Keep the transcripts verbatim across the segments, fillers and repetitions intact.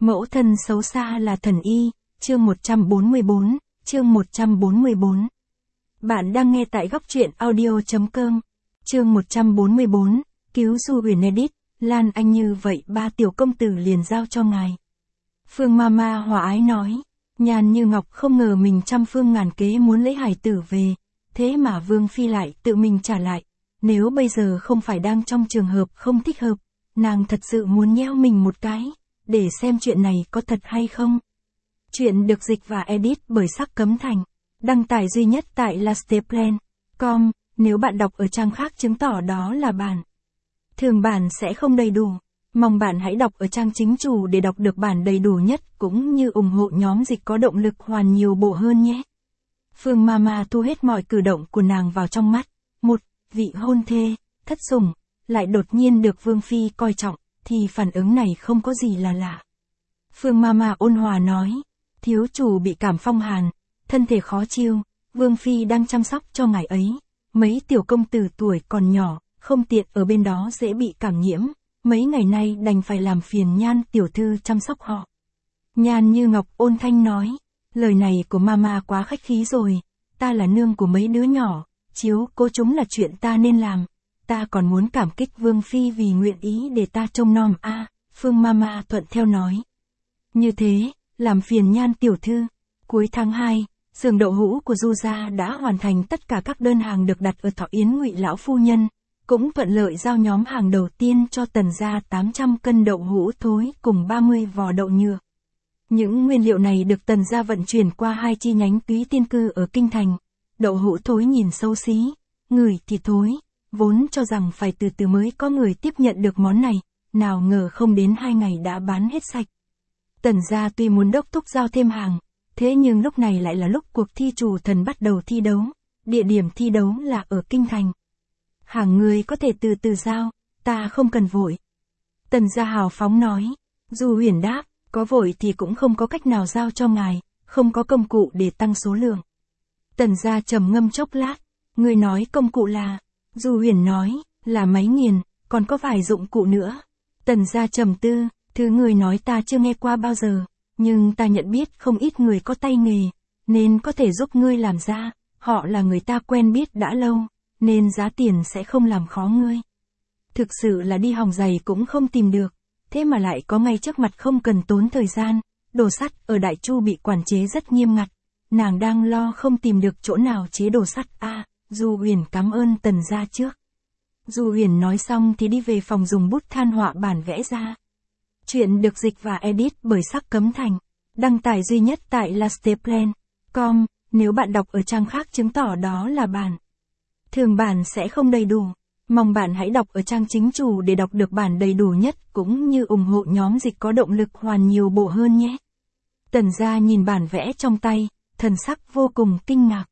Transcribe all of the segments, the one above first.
Mẫu thân xấu xa là thần y, chương một trăm bốn mươi bốn, chương một trăm bốn mươi bốn. Bạn đang nghe tại góc truyện audio.com. Chương một trăm bốn mươi bốn, cứu Du Huyền edit, Lan Anh như vậy ba tiểu công tử liền giao cho ngài. Phương Mama hòa ái nói, nhàn như ngọc không ngờ mình trăm phương ngàn kế muốn lấy hải tử về, thế mà Vương Phi lại tự mình trả lại. Nếu bây giờ không phải đang trong trường hợp không thích hợp, nàng thật sự muốn nheo mình một cái, để xem chuyện này có thật hay không. Chuyện được dịch và edit bởi Sắc Cấm Thành, đăng tải duy nhất tại lasteplan chấm com, nếu bạn đọc ở trang khác chứng tỏ đó là bản thường bản sẽ không đầy đủ. Mong bạn hãy đọc ở trang chính chủ để đọc được bản đầy đủ nhất cũng như ủng hộ nhóm dịch có động lực hoàn nhiều bộ hơn nhé. Phương Mama thu hết mọi cử động của nàng vào trong mắt. Một vị hôn thê, thất sủng, lại đột nhiên được Vương Phi coi trọng, thì phản ứng này không có gì là lạ. Phương Mama ôn hòa nói, thiếu chủ bị cảm phong hàn, thân thể khó chịu, Vương Phi đang chăm sóc cho ngài ấy. Mấy tiểu công tử tuổi còn nhỏ, không tiện ở bên đó dễ bị cảm nhiễm, mấy ngày nay đành phải làm phiền Nhan tiểu thư chăm sóc họ. Nhan như ngọc ôn thanh nói, lời này của Mama quá khách khí rồi, ta là nương của mấy đứa nhỏ, chiếu cố chúng là chuyện ta nên làm. Ta còn muốn cảm kích Vương Phi vì nguyện ý để ta trông nom a. À, Phương Mama thuận theo nói. Như thế, làm phiền Nhan tiểu thư. Cuối tháng hai, xưởng đậu hũ của Du gia đã hoàn thành tất cả các đơn hàng được đặt ở Thọ Yến Ngụy lão phu nhân, cũng thuận lợi giao nhóm hàng đầu tiên cho Tần gia tám trăm cân đậu hũ thối cùng ba mươi vò đậu nhựa. Những nguyên liệu này được Tần gia vận chuyển qua hai chi nhánh Túy Tiên cư ở Kinh Thành. Đậu hũ thối nhìn xấu xí, ngửi thì thối, vốn cho rằng phải từ từ mới có người tiếp nhận được món này, nào ngờ không đến hai ngày đã bán hết sạch. Tần gia tuy muốn đốc thúc giao thêm hàng, thế nhưng lúc này lại là lúc cuộc thi chủ thần bắt đầu thi đấu, địa điểm thi đấu là ở Kinh Thành. Hàng người có thể từ từ giao, ta không cần vội. Tần gia hào phóng nói. Du Huyền đáp, có vội thì cũng không có cách nào giao cho ngài, không có công cụ để tăng số lượng. Tần gia trầm ngâm chốc lát, người nói công cụ là, Du Huyền nói, là máy nghiền, còn có vài dụng cụ nữa. Tần gia trầm tư, thứ người nói ta chưa nghe qua bao giờ, nhưng ta nhận biết không ít người có tay nghề, nên có thể giúp ngươi làm ra, họ là người ta quen biết đã lâu, nên giá tiền sẽ không làm khó ngươi. Thực sự là đi hòng giày cũng không tìm được, thế mà lại có ngay trước mặt không cần tốn thời gian. Đồ sắt ở Đại Chu bị quản chế rất nghiêm ngặt, nàng đang lo không tìm được chỗ nào chế đồ sắt a. À, Du Huyền cảm ơn Tần gia trước. Du Huyền nói xong thì đi về phòng dùng bút than họa bản vẽ ra. Chuyện được dịch và edit bởi Sắc Cấm Thành, đăng tải duy nhất tại lasteplan chấm com, nếu bạn đọc ở trang khác chứng tỏ đó là bản thường bản sẽ không đầy đủ. Mong bạn hãy đọc ở trang chính chủ để đọc được bản đầy đủ nhất cũng như ủng hộ nhóm dịch có động lực hoàn nhiều bộ hơn nhé. Tần gia nhìn bản vẽ trong tay, thần sắc vô cùng kinh ngạc.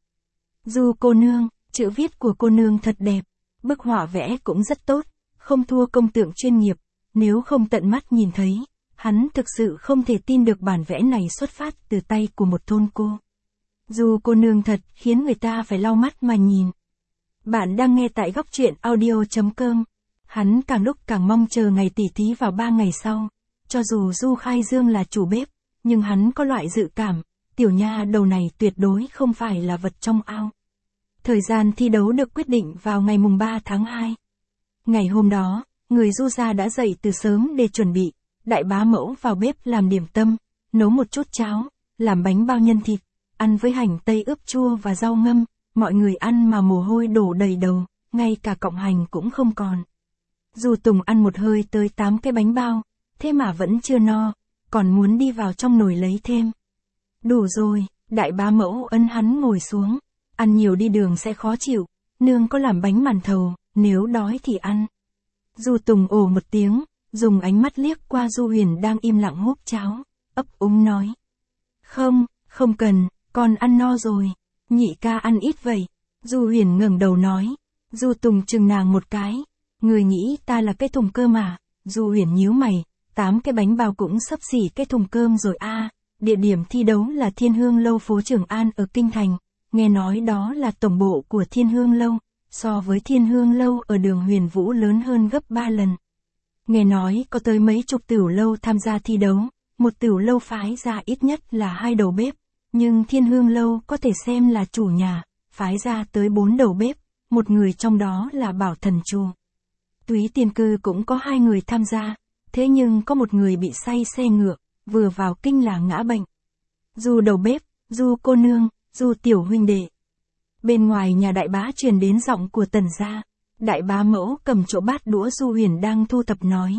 Du cô nương, chữ viết của cô nương thật đẹp, bức họa vẽ cũng rất tốt, không thua công tượng chuyên nghiệp, nếu không tận mắt nhìn thấy, hắn thực sự không thể tin được bản vẽ này xuất phát từ tay của một thôn cô. Du cô nương thật khiến người ta phải lau mắt mà nhìn. Bạn đang nghe tại góc truyện audio.com. Hắn càng lúc càng mong chờ ngày tỉ thí vào ba ngày sau. Cho dù Du Khai Dương là chủ bếp, nhưng hắn có loại dự cảm, tiểu nha đầu này tuyệt đối không phải là vật trong ao. Thời gian thi đấu được quyết định vào ngày mùng ba tháng hai. Ngày hôm đó, người Du gia đã dậy từ sớm để chuẩn bị. Đại bá mẫu vào bếp làm điểm tâm, nấu một chút cháo, làm bánh bao nhân thịt, ăn với hành tây ướp chua và rau ngâm. Mọi người ăn mà mồ hôi đổ đầy đầu, ngay cả cọng hành cũng không còn. Du Tùng ăn một hơi tới tám cái bánh bao, thế mà vẫn chưa no, còn muốn đi vào trong nồi lấy thêm. Đủ rồi, đại bá mẫu ấn hắn ngồi xuống, ăn nhiều đi đường sẽ khó chịu, nương có làm bánh màn thầu, nếu đói thì ăn. Du Tùng ồ một tiếng, dùng ánh mắt liếc qua Du Huyền đang im lặng húp cháo, ấp úng nói. Không, không cần, con ăn no rồi. Nhị ca ăn ít vậy. Du Huyền ngẩng đầu nói. Du Tùng chừng nàng một cái. Người nghĩ ta là cái thùng cơm à? Du Huyền nhíu mày. Tám cái bánh bao cũng xấp xỉ cái thùng cơm rồi a. À, địa điểm thi đấu là Thiên Hương Lâu phố Trường An ở Kinh Thành. Nghe nói đó là tổng bộ của Thiên Hương Lâu. So với Thiên Hương Lâu ở đường Huyền Vũ lớn hơn gấp ba lần. Nghe nói có tới mấy chục tiểu lâu tham gia thi đấu. một tiểu lâu phái ra ít nhất là hai đầu bếp, nhưng Thiên Hương lâu có thể xem là chủ nhà, phái ra tới bốn đầu bếp, một người trong đó là Bảo Thần Trù. Túy Tiên Cư cũng có hai người tham gia, thế nhưng có một người bị say xe ngựa, vừa vào kinh là ngã bệnh. Du đầu bếp, Du cô nương, Du tiểu huynh đệ. Bên ngoài nhà đại bá truyền đến giọng của Tần gia, đại bá mẫu cầm chỗ bát đũa Du Huyền đang thu thập nói.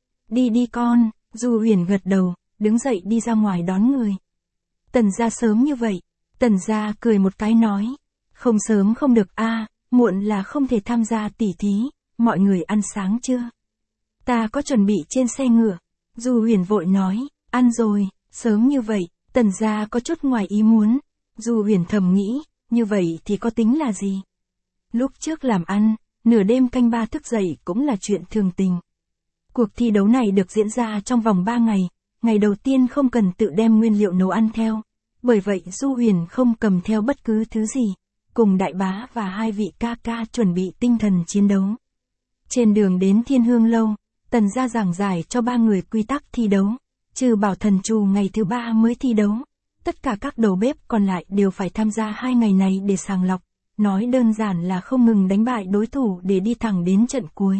Đi đi con, Du Huyền gật đầu, đứng dậy đi ra ngoài đón người. Tần gia sớm như vậy, Tần gia cười một cái nói, không sớm không được a, muộn là không thể tham gia tỉ thí, mọi người ăn sáng chưa? Ta có chuẩn bị trên xe ngựa. Du Huyền vội nói, ăn rồi, sớm như vậy, Tần gia có chút ngoài ý muốn. Du Huyền thầm nghĩ, như vậy thì có tính là gì? Lúc trước làm ăn, nửa đêm canh ba thức dậy cũng là chuyện thường tình. Cuộc thi đấu này được diễn ra trong vòng ba ngày, ngày đầu tiên không cần tự đem nguyên liệu nấu ăn theo, bởi vậy Du Huyền không cầm theo bất cứ thứ gì, cùng đại bá và hai vị ca ca chuẩn bị tinh thần chiến đấu. Trên đường đến Thiên Hương lâu, Tần gia giảng giải cho ba người quy tắc thi đấu, trừ Bảo Thần Trù ngày thứ ba mới thi đấu, tất cả các đầu bếp còn lại đều phải tham gia hai ngày này để sàng lọc, nói đơn giản là không ngừng đánh bại đối thủ để đi thẳng đến trận cuối.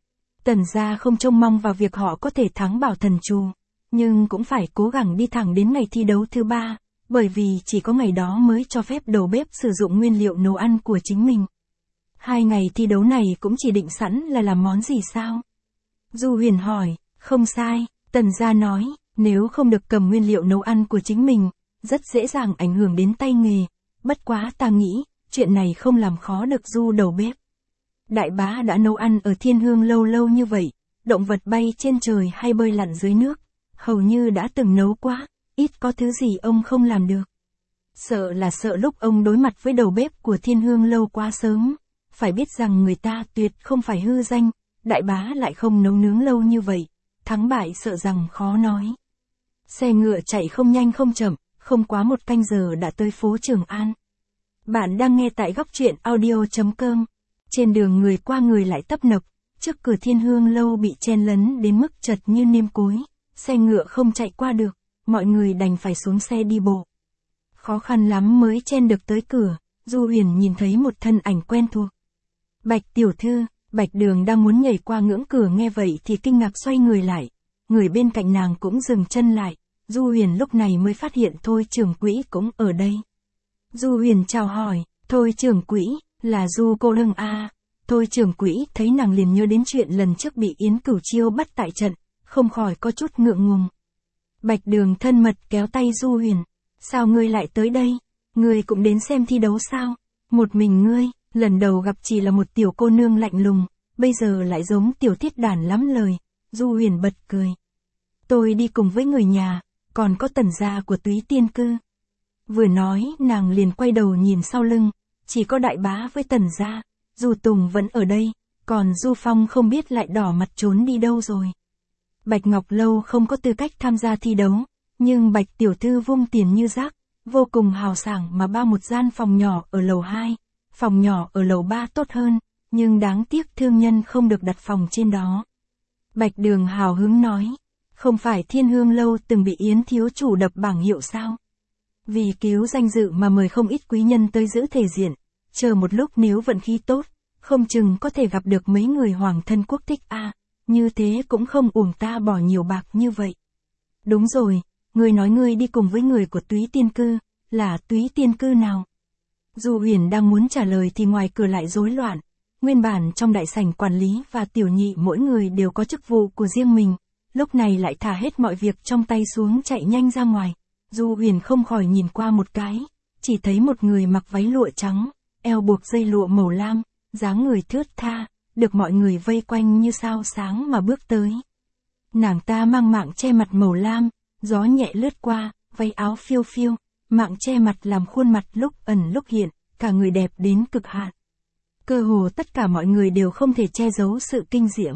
Tần gia không trông mong vào việc họ có thể thắng Bảo Thần Trù, nhưng cũng phải cố gắng đi thẳng đến ngày thi đấu thứ ba, bởi vì chỉ có ngày đó mới cho phép đầu bếp sử dụng nguyên liệu nấu ăn của chính mình. Hai ngày thi đấu này cũng chỉ định sẵn là làm món gì sao? Du Huyền hỏi, không sai, Tần gia nói, nếu không được cầm nguyên liệu nấu ăn của chính mình, rất dễ dàng ảnh hưởng đến tay nghề, bất quá ta nghĩ, chuyện này không làm khó được Du đầu bếp. Đại bá đã nấu ăn ở Thiên Hương lâu lâu như vậy, động vật bay trên trời hay bơi lặn dưới nước, hầu như đã từng nấu quá, ít có thứ gì ông không làm được. Sợ là sợ lúc ông đối mặt với đầu bếp của Thiên Hương lâu quá sớm, phải biết rằng người ta tuyệt không phải hư danh, đại bá lại không nấu nướng lâu như vậy, thắng bại sợ rằng khó nói. Xe ngựa chạy không nhanh không chậm, không quá một canh giờ đã tới phố Trường An. Bạn đang nghe tại góc truyện audio chấm com. Trên đường người qua người lại tấp nập, trước cửa Thiên Hương lâu bị chen lấn đến mức chật như nêm cối, xe ngựa không chạy qua được, mọi người đành phải xuống xe đi bộ. Khó khăn lắm mới chen được tới cửa, Du Huyền nhìn thấy một thân ảnh quen thuộc. Bạch tiểu thư, Bạch Đường đang muốn nhảy qua ngưỡng cửa nghe vậy thì kinh ngạc xoay người lại, người bên cạnh nàng cũng dừng chân lại, Du Huyền lúc này mới phát hiện Thôi trưởng quỹ cũng ở đây. Du Huyền chào hỏi, Thôi trưởng quỹ, là Du cô nương a. Thôi trưởng quỹ thấy nàng liền nhớ đến chuyện lần trước bị Yến Cửu Chiêu bắt tại trận, không khỏi có chút ngượng ngùng. Bạch Đường thân mật kéo tay Du Huyền, sao ngươi lại tới đây, ngươi cũng đến xem thi đấu sao, một mình ngươi, lần đầu gặp chỉ là một tiểu cô nương lạnh lùng, bây giờ lại giống tiểu thiết đàn lắm lời. Du Huyền bật cười. Tôi đi cùng với người nhà, còn có Tần gia của Túy Tiên Cư. Vừa nói nàng liền quay đầu nhìn sau lưng, chỉ có đại bá với Tần gia, Du Tùng vẫn ở đây, còn Du Phong không biết lại đỏ mặt trốn đi đâu rồi. Bạch Ngọc Lâu không có tư cách tham gia thi đấu, nhưng Bạch tiểu thư vung tiền như rác, vô cùng hào sảng mà bao một gian phòng nhỏ ở lầu hai, phòng nhỏ ở lầu ba tốt hơn, nhưng đáng tiếc thương nhân không được đặt phòng trên đó. Bạch Đường hào hứng nói, không phải Thiên Hương lâu từng bị Yến thiếu chủ đập bảng hiệu sao? Vì cứu danh dự mà mời không ít quý nhân tới giữ thể diện, chờ một lúc nếu vận khí tốt, không chừng có thể gặp được mấy người hoàng thân quốc thích a, à, như thế cũng không uổng ta bỏ nhiều bạc như vậy. Đúng rồi, ngươi nói ngươi đi cùng với người của Túy Tiên Cư, là Túy Tiên Cư nào? Du Huyền đang muốn trả lời thì ngoài cửa lại rối loạn, nguyên bản trong đại sảnh quản lý và tiểu nhị mỗi người đều có chức vụ của riêng mình, lúc này lại thả hết mọi việc trong tay xuống chạy nhanh ra ngoài. Du Huyền không khỏi nhìn qua một cái, chỉ thấy một người mặc váy lụa trắng, eo buộc dây lụa màu lam, dáng người thướt tha, được mọi người vây quanh như sao sáng mà bước tới. Nàng ta mang mạng che mặt màu lam, gió nhẹ lướt qua, váy áo phiêu phiêu, mạng che mặt làm khuôn mặt lúc ẩn lúc hiện, cả người đẹp đến cực hạn. Cơ hồ tất cả mọi người đều không thể che giấu sự kinh diễm.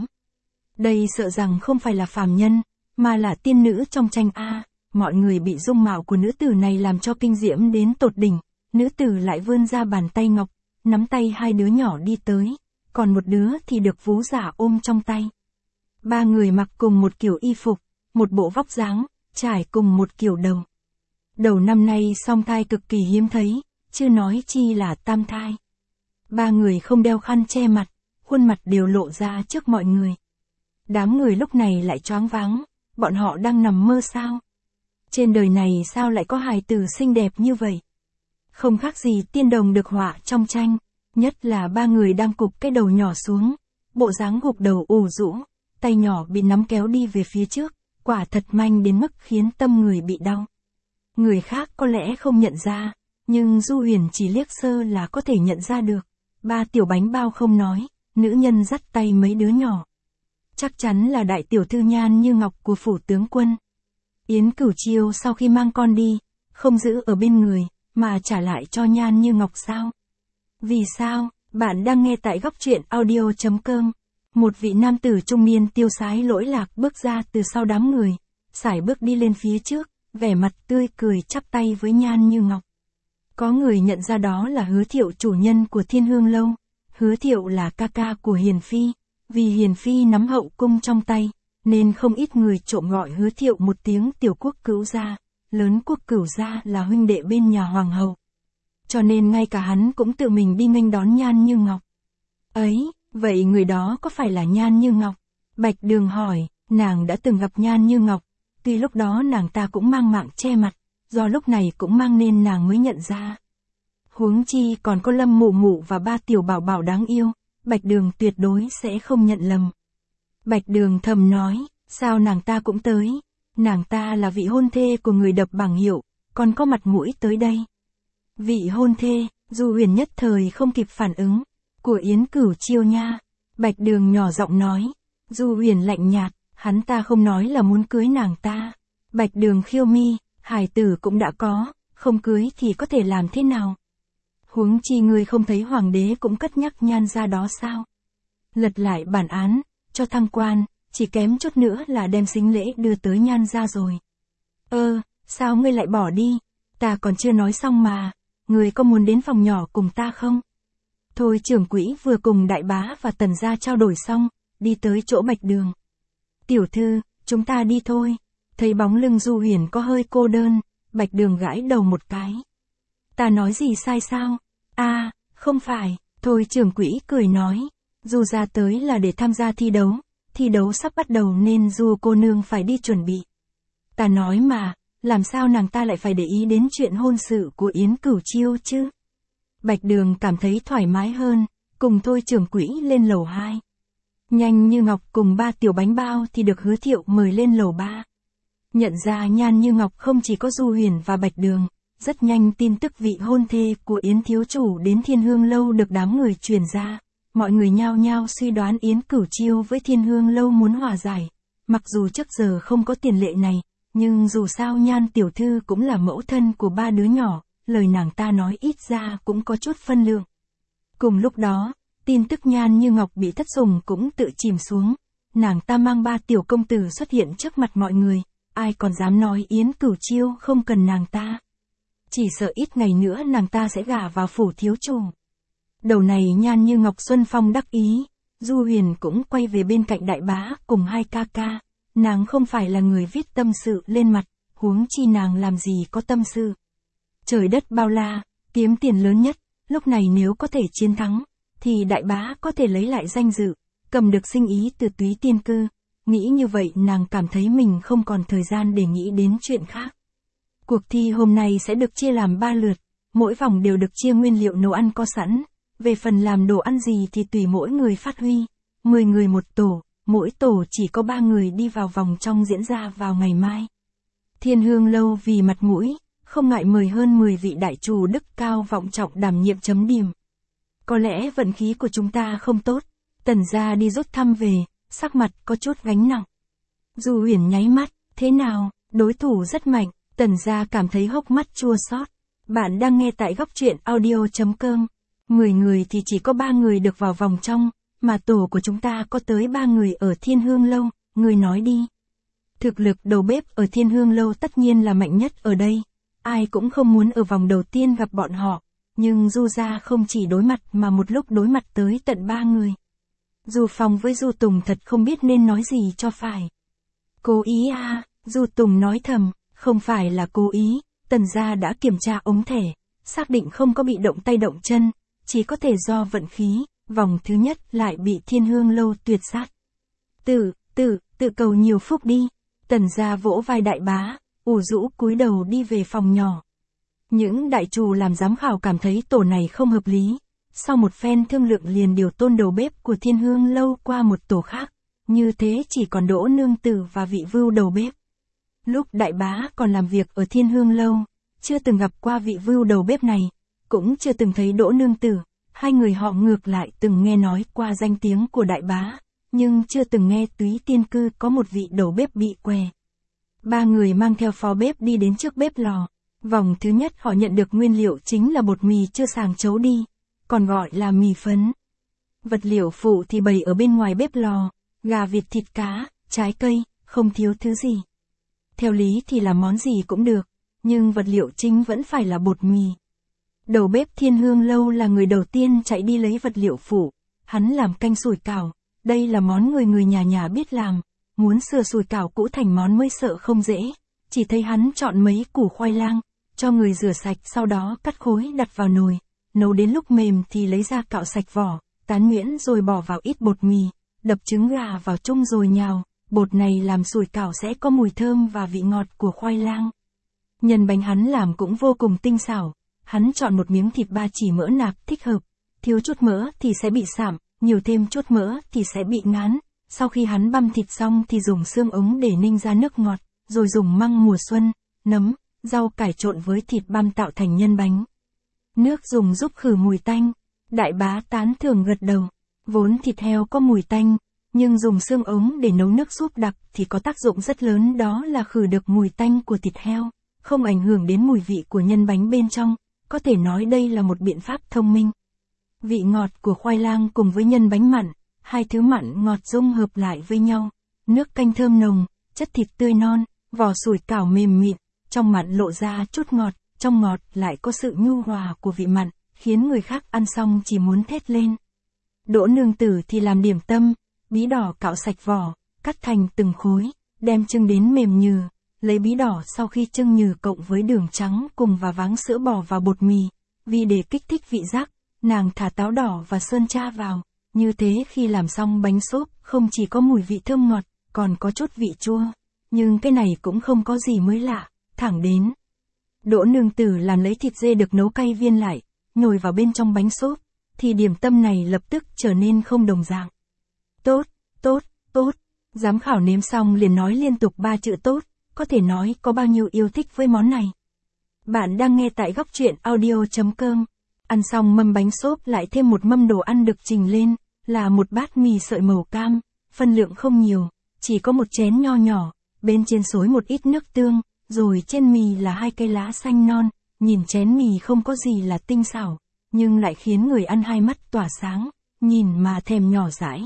Đây sợ rằng không phải là phàm nhân, mà là tiên nữ trong tranh A. Mọi người bị dung mạo của nữ tử này làm cho kinh diễm đến tột đỉnh, nữ tử lại vươn ra bàn tay ngọc, nắm tay hai đứa nhỏ đi tới, còn một đứa thì được vú giả ôm trong tay. Ba người mặc cùng một kiểu y phục, một bộ vóc dáng, trải cùng một kiểu đầu. Đầu năm nay song thai cực kỳ hiếm thấy, chưa nói chi là tam thai. Ba người không đeo khăn che mặt, khuôn mặt đều lộ ra trước mọi người. Đám người lúc này lại choáng váng, bọn họ đang nằm mơ sao? Trên đời này sao lại có hài tử xinh đẹp như vậy? Không khác gì tiên đồng được họa trong tranh, nhất là ba người đang cụp cái đầu nhỏ xuống, bộ dáng gục đầu ù rũ, tay nhỏ bị nắm kéo đi về phía trước, quả thật manh đến mức khiến tâm người bị đau. Người khác có lẽ không nhận ra, nhưng Du Huyền chỉ liếc sơ là có thể nhận ra được. Ba tiểu bánh bao không nói, nữ nhân dắt tay mấy đứa nhỏ. Chắc chắn là đại tiểu thư Nhan Như Ngọc của phủ tướng quân. Yến Cửu Chiêu sau khi mang con đi, không giữ ở bên người, mà trả lại cho Nhan Như Ngọc sao? Vì sao? Bạn đang nghe tại góc truyện audio chấm com. Một vị nam tử trung niên tiêu sái lỗi lạc bước ra từ sau đám người, sải bước đi lên phía trước, vẻ mặt tươi cười chắp tay với Nhan Như Ngọc. Có người nhận ra đó là Hứa Thiệu, chủ nhân của Thiên Hương Lâu. Hứa Thiệu là ca ca của Hiền Phi, vì Hiền Phi nắm hậu cung trong tay, nên không ít người trộm gọi Hứa Thiệu một tiếng tiểu quốc cữu gia, lớn quốc cửu gia là huynh đệ bên nhà hoàng hậu. Cho nên ngay cả hắn cũng tự mình đi nghênh đón Nhan Như Ngọc. Ấy, vậy người đó có phải là Nhan Như Ngọc? Bạch Đường hỏi, nàng đã từng gặp Nhan Như Ngọc, tuy lúc đó nàng ta cũng mang mạng che mặt, do lúc này cũng mang nên nàng mới nhận ra. Huống chi còn có Lâm Mụ Mụ và ba tiểu bảo bảo đáng yêu, Bạch Đường tuyệt đối sẽ không nhận lầm. Bạch Đường thầm nói, sao nàng ta cũng tới, nàng ta là vị hôn thê của người đập bảng hiệu, còn có mặt mũi tới đây. Vị hôn thê, Du Huyền nhất thời không kịp phản ứng, của Yến Cửu Chiêu nha. Bạch Đường nhỏ giọng nói, Du Huyền lạnh nhạt, hắn ta không nói là muốn cưới nàng ta. Bạch Đường khiêu mi, hài tử cũng đã có, không cưới thì có thể làm thế nào? Huống chi ngươi không thấy hoàng đế cũng cất nhắc Nhan ra đó sao? Lật lại bản án, cho thăng quan, chỉ kém chút nữa là đem sính lễ đưa tới Nhan ra rồi. Ơ, sao ngươi lại bỏ đi? Ta còn chưa nói xong mà, ngươi có muốn đến phòng nhỏ cùng ta không? Thôi trưởng quỹ vừa cùng đại bá và tần gia trao đổi xong, đi tới chỗ Bạch Đường. Tiểu thư, chúng ta đi thôi. Thấy bóng lưng Du Huyền có hơi cô đơn, Bạch Đường gãi đầu một cái. Ta nói gì sai sao? À, không phải, thôi trưởng quỹ cười nói. Du ra tới là để tham gia thi đấu, thi đấu sắp bắt đầu nên Du cô nương phải đi chuẩn bị. Ta nói mà, làm sao nàng ta lại phải để ý đến chuyện hôn sự của Yến Cửu Chiêu chứ? Bạch Đường cảm thấy thoải mái hơn, cùng thôi trưởng quỹ lên lầu hai. Nhanh Như Ngọc cùng ba tiểu bánh bao thì được Hứa Thiệu mời lên lầu ba. Nhận ra Nhan Như Ngọc không chỉ có Du Huyền và Bạch Đường, rất nhanh tin tức vị hôn thê của Yến thiếu chủ đến Thiên Hương Lâu được đám người truyền ra. Mọi người nhao nhao suy đoán Yến Cửu Chiêu với Thiên Hương Lâu muốn hòa giải. Mặc dù trước giờ không có tiền lệ này, nhưng dù sao Nhan tiểu thư cũng là mẫu thân của ba đứa nhỏ, lời nàng ta nói ít ra cũng có chút phân lượng. Cùng lúc đó, tin tức Nhan Như Ngọc bị thất sủng cũng tự chìm xuống. Nàng ta mang ba tiểu công tử xuất hiện trước mặt mọi người, ai còn dám nói Yến Cửu Chiêu không cần nàng ta. Chỉ sợ ít ngày nữa nàng ta sẽ gả vào phủ thiếu chủ. Đầu này Nhan Như Ngọc xuân phong đắc ý, Du Huyền cũng quay về bên cạnh đại bá cùng hai ca ca. Nàng không phải là người viết tâm sự lên mặt, huống chi nàng làm gì có tâm sự. Trời đất bao la, kiếm tiền lớn nhất, lúc này nếu có thể chiến thắng, thì đại bá có thể lấy lại danh dự, cầm được sinh ý từ Túy Tiên Cư. Nghĩ như vậy nàng cảm thấy mình không còn thời gian để nghĩ đến chuyện khác. Cuộc thi hôm nay sẽ được chia làm ba lượt, mỗi vòng đều được chia nguyên liệu nấu ăn có sẵn. Về phần làm đồ ăn gì thì tùy mỗi người phát huy, mười người một tổ, mỗi tổ chỉ có ba người đi vào vòng trong diễn ra vào ngày mai. Thiên Hương Lâu vì mặt mũi, không ngại mời hơn mười vị đại chủ đức cao vọng trọng đảm nhiệm chấm điểm. Có lẽ vận khí của chúng ta không tốt, Tần gia đi rút thăm về, sắc mặt có chút gánh nặng. Du Huyền nháy mắt, thế nào, đối thủ rất mạnh, Tần gia cảm thấy hốc mắt chua xót. Bạn đang nghe tại góc truyện audio chấm com. Mười người thì chỉ có ba người được vào vòng trong, mà tổ của chúng ta có tới ba người ở Thiên Hương Lâu, người nói đi. Thực lực đầu bếp ở Thiên Hương Lâu tất nhiên là mạnh nhất ở đây, ai cũng không muốn ở vòng đầu tiên gặp bọn họ, nhưng Du gia không chỉ đối mặt mà một lúc đối mặt tới tận ba người. Du Phong với Du Tùng thật không biết nên nói gì cho phải. Cố ý à, Du Tùng nói thầm, không phải là cố ý, Tần gia đã kiểm tra ống thẻ, xác định không có bị động tay động chân, chỉ có thể do vận khí, vòng thứ nhất lại bị Thiên Hương Lâu tuyệt sát. Tự, tự, tự cầu nhiều phúc đi. Tần gia vỗ vai đại bá, ủ rũ cúi đầu đi về phòng nhỏ. Những đại trù làm giám khảo cảm thấy tổ này không hợp lý. Sau một phen thương lượng liền điều tôn đầu bếp của Thiên Hương Lâu qua một tổ khác. Như thế chỉ còn Đỗ Nương Tử và vị Vưu đầu bếp. Lúc đại bá còn làm việc ở Thiên Hương Lâu, chưa từng gặp qua vị Vưu đầu bếp này, cũng chưa từng thấy Đỗ Nương Tử. Hai người họ ngược lại từng nghe nói qua danh tiếng của đại bá, nhưng chưa từng nghe Túy Tiên Cư có một vị đầu bếp bị què. Ba người mang theo phó bếp đi đến trước bếp lò. Vòng thứ nhất họ nhận được nguyên liệu chính là bột mì chưa sàng chấu đi, còn gọi là mì phấn. Vật liệu phụ thì bày ở bên ngoài bếp lò, gà vịt thịt cá, trái cây, không thiếu thứ gì. Theo lý thì làm món gì cũng được, nhưng vật liệu chính vẫn phải là bột mì. Đầu bếp Thiên Hương Lâu là người đầu tiên chạy đi lấy vật liệu phụ, hắn làm canh sủi cảo, đây là món người người nhà nhà biết làm, muốn sửa sủi cảo cũ thành món mới sợ không dễ, chỉ thấy hắn chọn mấy củ khoai lang, cho người rửa sạch sau đó cắt khối đặt vào nồi, nấu đến lúc mềm thì lấy ra cạo sạch vỏ, tán nhuyễn rồi bỏ vào ít bột mì, đập trứng gà vào chung rồi nhào, bột này làm sủi cảo sẽ có mùi thơm và vị ngọt của khoai lang. Nhân bánh hắn làm cũng vô cùng tinh xảo, hắn chọn một miếng thịt ba chỉ mỡ nạc thích hợp, thiếu chút mỡ thì sẽ bị sạm, nhiều thêm chút mỡ thì sẽ bị ngán. Sau khi hắn băm thịt xong thì dùng xương ống để ninh ra nước ngọt, rồi dùng măng mùa xuân, nấm, rau cải trộn với thịt băm tạo thành nhân bánh. Nước dùng giúp khử mùi tanh. Đại bá tán thưởng gật đầu. Vốn thịt heo có mùi tanh, nhưng dùng xương ống để nấu nước súp đặc thì có tác dụng rất lớn, đó là khử được mùi tanh của thịt heo, không ảnh hưởng đến mùi vị của nhân bánh bên trong. Có thể nói đây là một biện pháp thông minh. Vị ngọt của khoai lang cùng với nhân bánh mặn, hai thứ mặn ngọt dung hợp lại với nhau. Nước canh thơm nồng, chất thịt tươi non, vỏ sủi cảo mềm mịn, trong mặn lộ ra chút ngọt, trong ngọt lại có sự nhu hòa của vị mặn, khiến người khác ăn xong chỉ muốn thét lên. Đỗ Nương Tử thì làm điểm tâm, bí đỏ cạo sạch vỏ, cắt thành từng khối, đem chưng đến mềm nhừ, lấy bí đỏ sau khi chưng nhừ cộng với đường trắng cùng và váng sữa bò vào bột mì, vì để kích thích vị giác, nàng thả táo đỏ và sơn tra vào, như thế khi làm xong bánh xốp không chỉ có mùi vị thơm ngọt, còn có chút vị chua, nhưng cái này cũng không có gì mới lạ, thẳng đến. Đỗ Nương Tử làm lấy thịt dê được nấu cay viên lại, nhồi vào bên trong bánh xốp, thì điểm tâm này lập tức trở nên không đồng dạng. Tốt, tốt, tốt, giám khảo nếm xong liền nói liên tục ba chữ tốt, có thể nói có bao nhiêu yêu thích với món này. Bạn đang nghe tại góc truyện audio chấm com. Ăn xong mâm bánh xốp lại thêm một mâm đồ ăn được trình lên, là một bát mì sợi màu cam, phân lượng không nhiều, chỉ có một chén nho nhỏ, bên trên xối một ít nước tương, rồi trên mì là hai cây lá xanh non, nhìn chén mì không có gì là tinh xảo, nhưng lại khiến người ăn hai mắt tỏa sáng, nhìn mà thèm nhỏ dãi.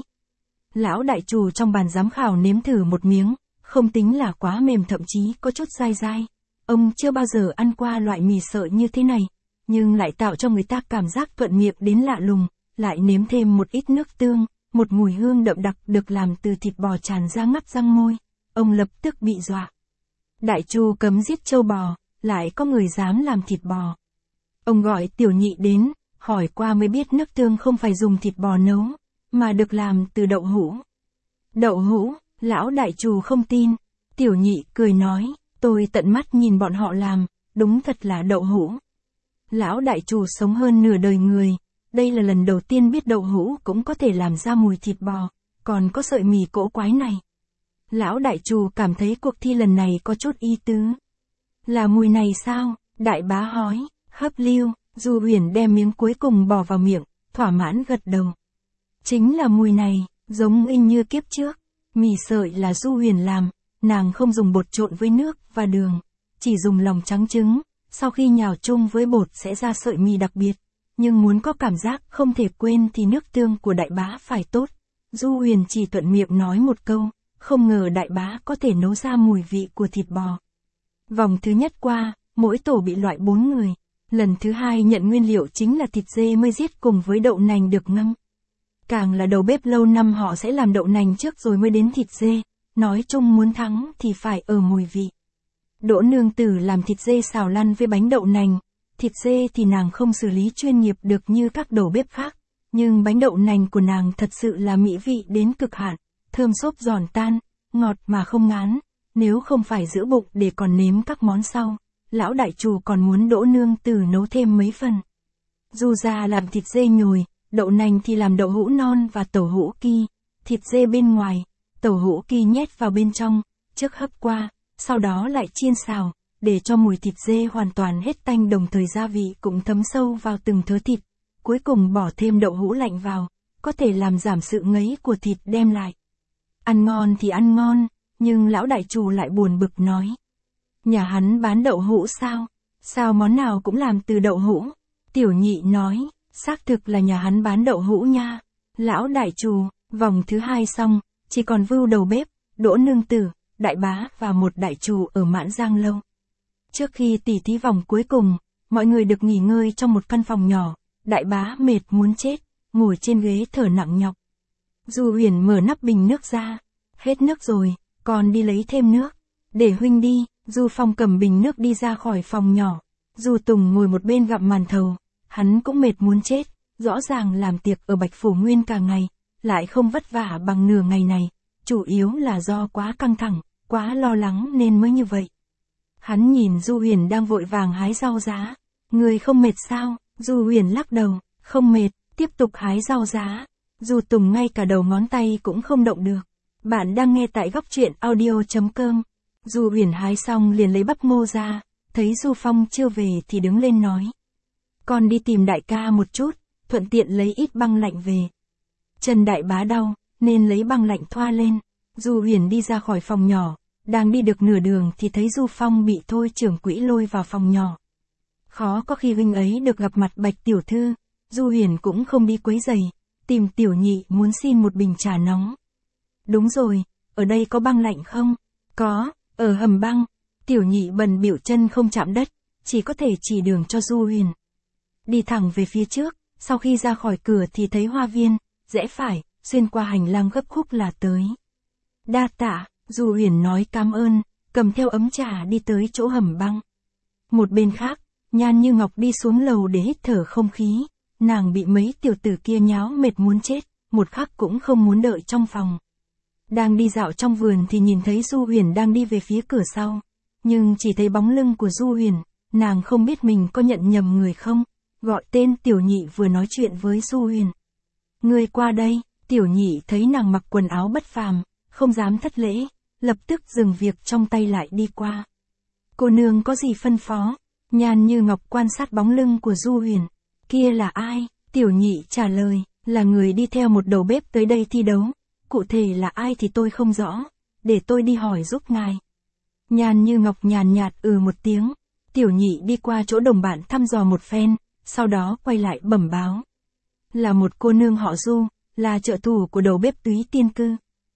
Lão đại trù trong bàn giám khảo nếm thử một miếng, không tính là quá mềm, thậm chí có chút dai dai. Ông chưa bao giờ ăn qua loại mì sợi như thế này, nhưng lại tạo cho người ta cảm giác thuận miệng đến lạ lùng, lại nếm thêm một ít nước tương, một mùi hương đậm đặc được làm từ thịt bò tràn ra ngắt răng môi. Ông lập tức bị dọa. Đại trù cấm giết trâu bò, lại có người dám làm thịt bò. Ông gọi tiểu nhị đến, hỏi qua mới biết nước tương không phải dùng thịt bò nấu, mà được làm từ đậu hũ. Đậu hũ, lão đại trù không tin. Tiểu nhị cười nói, tôi tận mắt nhìn bọn họ làm, đúng thật là đậu hũ. Lão đại trù sống hơn nửa đời người, đây là lần đầu tiên biết đậu hũ cũng có thể làm ra mùi thịt bò, còn có sợi mì cỗ quái này. Lão đại trù cảm thấy cuộc thi lần này có chút ý tứ. Là mùi này sao? Đại bá hỏi, hấp lưu, Du Huyền đem miếng cuối cùng bỏ vào miệng, thỏa mãn gật đầu. Chính là mùi này, giống y như kiếp trước. Mì sợi là Du Huyền làm, nàng không dùng bột trộn với nước và đường, chỉ dùng lòng trắng trứng, sau khi nhào chung với bột sẽ ra sợi mì đặc biệt. Nhưng muốn có cảm giác không thể quên thì nước tương của đại bá phải tốt. Du Huyền chỉ thuận miệng nói một câu, không ngờ đại bá có thể nấu ra mùi vị của thịt bò. Vòng thứ nhất qua, mỗi tổ bị loại bốn người. Lần thứ hai nhận nguyên liệu chính là thịt dê mới giết cùng với đậu nành được ngâm. Càng là đầu bếp lâu năm họ sẽ làm đậu nành trước rồi mới đến thịt dê, nói chung muốn thắng thì phải ở mùi vị. Đỗ nương tử làm thịt dê xào lăn với bánh đậu nành, thịt dê thì nàng không xử lý chuyên nghiệp được như các đầu bếp khác, nhưng bánh đậu nành của nàng thật sự là mỹ vị đến cực hạn, thơm xốp giòn tan, ngọt mà không ngán, nếu không phải giữ bụng để còn nếm các món sau, lão đại chủ còn muốn Đỗ nương tử nấu thêm mấy phần. Du gia làm thịt dê nhồi, đậu nành thì làm đậu hũ non và tàu hũ ki, thịt dê bên ngoài, tàu hũ ki nhét vào bên trong, trước hấp qua, sau đó lại chiên xào, để cho mùi thịt dê hoàn toàn hết tanh, đồng thời gia vị cũng thấm sâu vào từng thớ thịt, cuối cùng bỏ thêm đậu hũ lạnh vào, có thể làm giảm sự ngấy của thịt đem lại. Ăn ngon thì ăn ngon, nhưng lão đại chủ lại buồn bực nói. Nhà hắn bán đậu hũ sao? Sao món nào cũng làm từ đậu hũ? Tiểu nhị nói, xác thực là nhà hắn bán đậu hũ nha. Lão đại chủ, vòng thứ hai xong, chỉ còn Vưu đầu bếp, Đỗ nương tử, đại bá và một đại chủ ở Mãn Giang lâu. Trước khi tỉ thí vòng cuối cùng, mọi người được nghỉ ngơi trong một căn phòng nhỏ, đại bá mệt muốn chết, ngồi trên ghế thở nặng nhọc. Du Huyền mở nắp bình nước ra, hết nước rồi, còn đi lấy thêm nước. Để huynh đi, Du Phong cầm bình nước đi ra khỏi phòng nhỏ. Du Tùng ngồi một bên gặm màn thầu, hắn cũng mệt muốn chết, rõ ràng làm tiệc ở Bạch Phủ Nguyên cả ngày, lại không vất vả bằng nửa ngày này, chủ yếu là do quá căng thẳng, quá lo lắng nên mới như vậy. Hắn nhìn Du Huyền đang vội vàng hái rau giá, người không mệt sao? Du Huyền lắc đầu, không mệt, tiếp tục hái rau giá. Du Tùng ngay cả đầu ngón tay cũng không động được. Bạn đang nghe tại góc truyện audio chấm com. Du Huyền hái xong liền lấy bắp ngô ra, thấy Du Phong chưa về thì đứng lên nói. Con đi tìm đại ca một chút, thuận tiện lấy ít băng lạnh về. Chân đại bá đau, nên lấy băng lạnh thoa lên. Du Huyền đi ra khỏi phòng nhỏ, đang đi được nửa đường thì thấy Du Phong bị Thôi trưởng quỹ lôi vào phòng nhỏ. Khó có khi huynh ấy được gặp mặt Bạch tiểu thư, Du Huyền cũng không đi quấy rầy, tìm tiểu nhị muốn xin một bình trà nóng. Đúng rồi, ở đây có băng lạnh không? Có, ở hầm băng. Tiểu nhị bần bỉu chân không chạm đất, chỉ có thể chỉ đường cho Du Huyền. Đi thẳng về phía trước, sau khi ra khỏi cửa thì thấy hoa viên, rẽ phải, xuyên qua hành lang gấp khúc là tới. Đa tạ, Du Huyền nói cảm ơn, cầm theo ấm trà đi tới chỗ hầm băng. Một bên khác, Nhan Như Ngọc đi xuống lầu để hít thở không khí, nàng bị mấy tiểu tử kia nháo mệt muốn chết, một khắc cũng không muốn đợi trong phòng. Đang đi dạo trong vườn thì nhìn thấy Du Huyền đang đi về phía cửa sau, nhưng chỉ thấy bóng lưng của Du Huyền, nàng không biết mình có nhận nhầm người không, gọi tên tiểu nhị vừa nói chuyện với Du Huyền. Người qua đây, tiểu nhị thấy nàng mặc quần áo bất phàm, không dám thất lễ, lập tức dừng việc trong tay lại đi qua. Cô nương có gì phân phó? Nhan Như Ngọc quan sát bóng lưng của Du Huyền. Kia là ai? Tiểu nhị trả lời, là người đi theo một đầu bếp tới đây thi đấu. Cụ thể là ai thì tôi không rõ, để tôi đi hỏi giúp ngài. Nhan Như Ngọc nhàn nhạt ừ một tiếng. Tiểu nhị đi qua chỗ đồng bạn thăm dò một phen, sau đó quay lại bẩm báo. Là một cô nương họ Du, là trợ thủ của đầu bếp Túy Tiên Cư.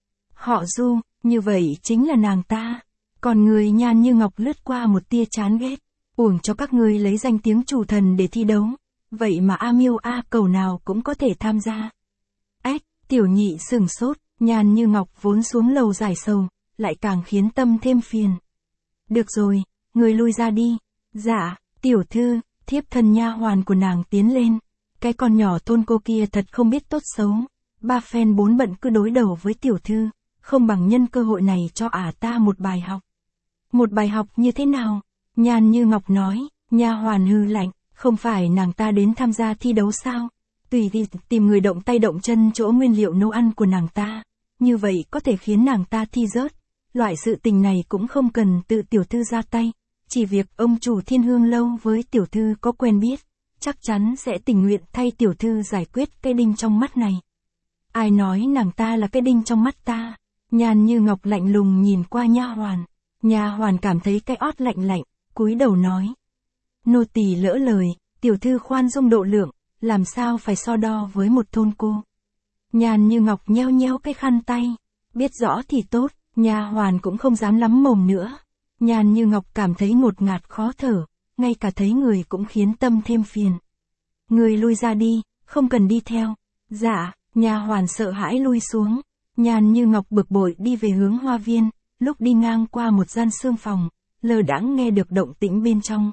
Họ Du, như vậy chính là nàng ta. Còn người Nhan Như Ngọc lướt qua một tia chán ghét. Uổng cho các ngươi lấy danh tiếng chủ thần để thi đấu. Vậy mà A Miêu A Cầu nào cũng có thể tham gia. Ách, tiểu nhị sừng sốt, Nhan Như Ngọc vốn xuống lầu giải sầu, lại càng khiến tâm thêm phiền. Được rồi, người lui ra đi. Dạ, tiểu thư, thiếp thân nha hoàn của nàng tiến lên. Cái con nhỏ thôn cô kia thật không biết tốt xấu. Ba phen bốn bận cứ đối đầu với tiểu thư, không bằng nhân cơ hội này cho ả ta một bài học. Một bài học như thế nào? Nhan Như Ngọc nói, nha hoàn hư lạnh, không phải nàng ta đến tham gia thi đấu sao? Tùy thì tìm người động tay động chân chỗ nguyên liệu nấu ăn của nàng ta, như vậy có thể khiến nàng ta thi rớt. Loại sự tình này cũng không cần tự tiểu thư ra tay, chỉ việc ông chủ Thiên Hương lâu với tiểu thư có quen biết, chắc chắn sẽ tình nguyện thay tiểu thư giải quyết cái đinh trong mắt này. Ai nói nàng ta là cái đinh trong mắt ta? Nhan Như Ngọc lạnh lùng nhìn qua nha hoàn. Nha hoàn cảm thấy cái ót lạnh lạnh, cúi đầu nói. Nô tỳ lỡ lời, tiểu thư khoan dung độ lượng, làm sao phải so đo với một thôn cô. Nhan Như Ngọc nheo nheo cái khăn tay, biết rõ thì tốt, nha hoàn cũng không dám lắm mồm nữa. Nhan Như Ngọc cảm thấy ngột ngạt khó thở, ngay cả thấy người cũng khiến tâm thêm phiền. Người lui ra đi, không cần đi theo. Dạ, nha hoàn sợ hãi lui xuống. Nhan Như Ngọc bực bội đi về hướng hoa viên, lúc đi ngang qua một gian xương phòng, lơ đãng nghe được động tĩnh bên trong.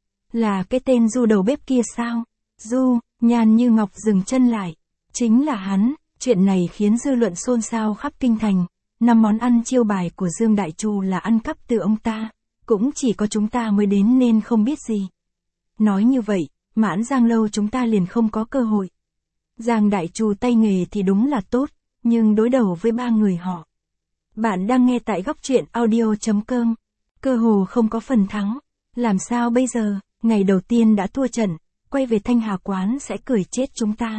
Là cái tên Du đầu bếp kia sao? Du, Nhan Như Ngọc dừng chân lại. Chính là hắn, chuyện này khiến dư luận xôn xao khắp kinh thành. Năm món ăn chiêu bài của Dương Đại Trù là ăn cắp từ ông ta, cũng chỉ có chúng ta mới đến nên không biết gì. Nói như vậy, Mãn Giang lâu chúng ta liền không có cơ hội. Giang Đại Trù tay nghề thì đúng là tốt, nhưng đối đầu với ba người họ. Bạn đang nghe tại góc truyện audio chấm com. Cơ hồ không có phần thắng. Làm sao bây giờ, ngày đầu tiên đã thua trận, quay về Thanh Hà quán sẽ cười chết chúng ta.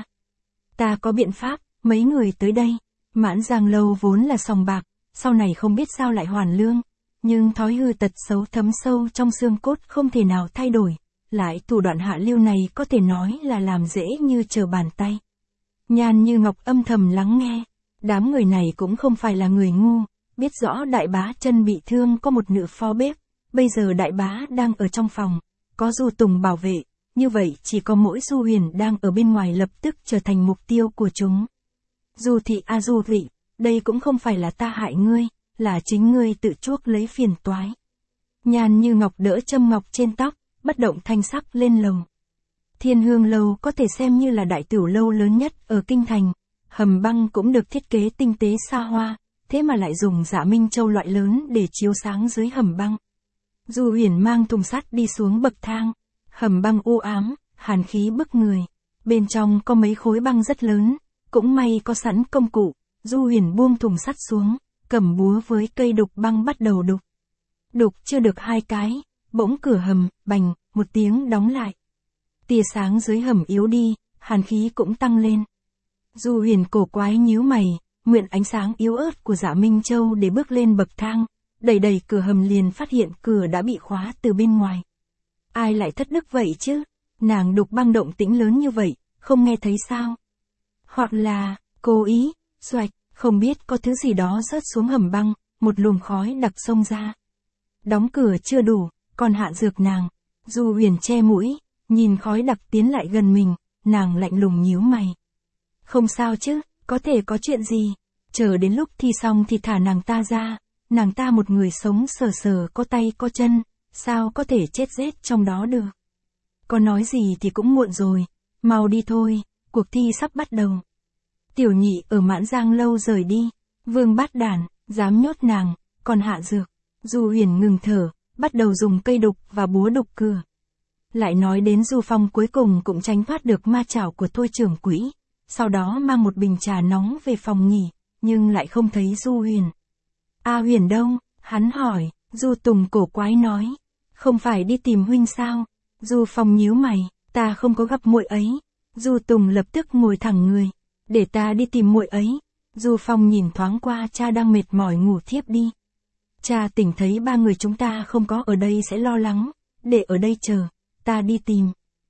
Ta có biện pháp, mấy người tới đây. Mãn Giang lâu vốn là sòng bạc, sau này không biết sao lại hoàn lương. Nhưng thói hư tật xấu thấm sâu trong xương cốt không thể nào thay đổi. Lại thủ đoạn hạ lưu này có thể nói là làm dễ như trở bàn tay. Nhan Như Ngọc âm thầm lắng nghe. Đám người này cũng không phải là người ngu, biết rõ đại bá chân bị thương có một nữ phó bếp. Bây giờ đại bá đang ở trong phòng, có Du Tùng bảo vệ, như vậy chỉ có mỗi Du Huyền đang ở bên ngoài lập tức trở thành mục tiêu của chúng. Du thị a Du thị, đây cũng không phải là ta hại ngươi, là chính ngươi tự chuốc lấy phiền toái. Nhan Như Ngọc đỡ châm ngọc trên tóc, bất động thanh sắc lên lầu. Thiên Hương lâu có thể xem như là đại tiểu lâu lớn nhất ở kinh thành, hầm băng cũng được thiết kế tinh tế xa hoa, thế mà lại dùng Dạ Minh Châu loại lớn để chiếu sáng dưới hầm băng. Du Huyền mang thùng sắt đi xuống bậc thang, hầm băng u ám, hàn khí bức người, bên trong có mấy khối băng rất lớn, cũng may có sẵn công cụ. Du Huyền buông thùng sắt xuống, cầm búa với cây đục băng bắt đầu đục. Đục chưa được hai cái, bỗng cửa hầm, bành, một tiếng đóng lại. Tia sáng dưới hầm yếu đi, hàn khí cũng tăng lên. Du Huyền cổ quái nhíu mày, mượn ánh sáng yếu ớt của Dạ Minh Châu để bước lên bậc thang, đẩy đẩy cửa hầm liền phát hiện cửa đã bị khóa từ bên ngoài. Ai lại thất đức vậy chứ? Nàng đục băng động tĩnh lớn như vậy, không nghe thấy sao? Hoặc là, cố ý, xoạch, không biết có thứ gì đó rớt xuống hầm băng, một luồng khói đặc xông ra. Đóng cửa chưa đủ, còn hạ dược nàng. Du Huyền che mũi, nhìn khói đặc tiến lại gần mình, nàng lạnh lùng nhíu mày. Không sao chứ, có thể có chuyện gì? Chờ đến lúc thi xong thì thả nàng ta ra. Nàng ta một người sống sờ sờ có tay có chân, sao có thể chết rét trong đó được? Có nói gì thì cũng muộn rồi, mau đi thôi, cuộc thi sắp bắt đầu. Tiểu Nhị ở Mãn Giang lâu rời đi, Vương Bát Đản, dám nhốt nàng, còn hạ dược. Du Huyền ngừng thở, bắt đầu dùng cây đục và búa đục cửa. Lại nói đến Du Phong cuối cùng cũng tránh thoát được ma chảo của Thôi trưởng quỹ, sau đó mang một bình trà nóng về phòng nghỉ, nhưng lại không thấy Du Huyền. A Huyền đâu? Hắn hỏi. Du Tùng cổ quái nói. Không phải đi tìm huynh sao? Du Phong nhíu mày, ta không có gặp muội ấy. Du Tùng lập tức ngồi thẳng người. Để ta đi tìm muội ấy. Du Phong nhìn thoáng qua cha đang mệt mỏi ngủ thiếp đi. Cha tỉnh thấy ba người chúng ta không có ở đây sẽ lo lắng, để ở đây chờ, ta đi tìm.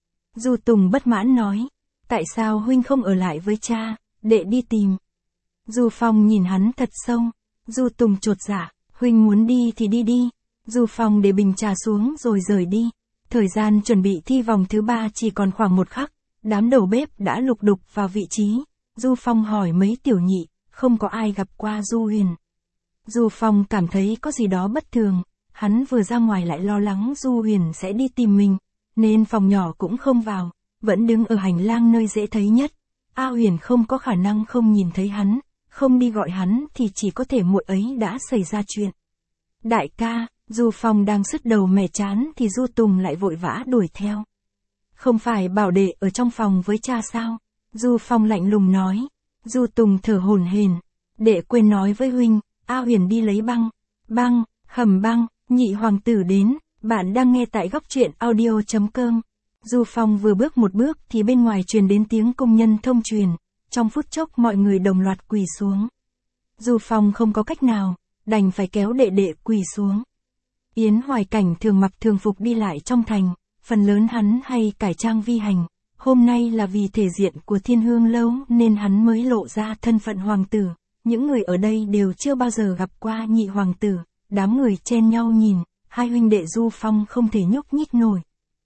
Du Tùng bất mãn nói. Tại sao huynh không ở lại với cha, để đi tìm? Du Phong nhìn hắn thật sâu. Du Tùng chột dạ, huynh muốn đi thì đi đi. Du Phong để bình trà xuống rồi rời đi. Thời gian chuẩn bị thi vòng thứ ba chỉ còn khoảng một khắc, đám đầu bếp đã lục đục vào vị trí. Du Phong hỏi mấy tiểu nhị, không có ai gặp qua Du Huyền. Du Phong cảm thấy có gì đó bất thường, hắn vừa ra ngoài lại lo lắng Du Huyền sẽ đi tìm mình, nên phòng nhỏ cũng không vào, vẫn đứng ở hành lang nơi dễ thấy nhất. A Huyền không có khả năng không nhìn thấy hắn. Không đi gọi hắn thì chỉ có thể muội ấy đã xảy ra chuyện. Đại ca, Du Phong đang sứt đầu mẻ chán thì Du Tùng lại vội vã đuổi theo. Không phải bảo đệ ở trong phòng với cha sao? Du Phong lạnh lùng nói. Du Tùng thở hổn hển. Đệ quên nói với huynh, A Huyền đi lấy băng. Băng, hầm băng, nhị hoàng tử đến. Bạn đang nghe tại góc truyện audio chấm com. Du Phong vừa bước một bước thì bên ngoài truyền đến tiếng công nhân thông truyền. Trong phút chốc mọi người đồng loạt quỳ xuống. Du Phong không có cách nào, đành phải kéo đệ đệ quỳ xuống. Yến Hoài Cảnh thường mặc thường phục đi lại trong thành, phần lớn hắn hay cải trang vi hành. Hôm nay là vì thể diện của Thiên Hương lâu nên hắn mới lộ ra thân phận hoàng tử. Những người ở đây đều chưa bao giờ gặp qua nhị hoàng tử, đám người chen nhau nhìn, hai huynh đệ Du Phong không thể nhúc nhích nổi.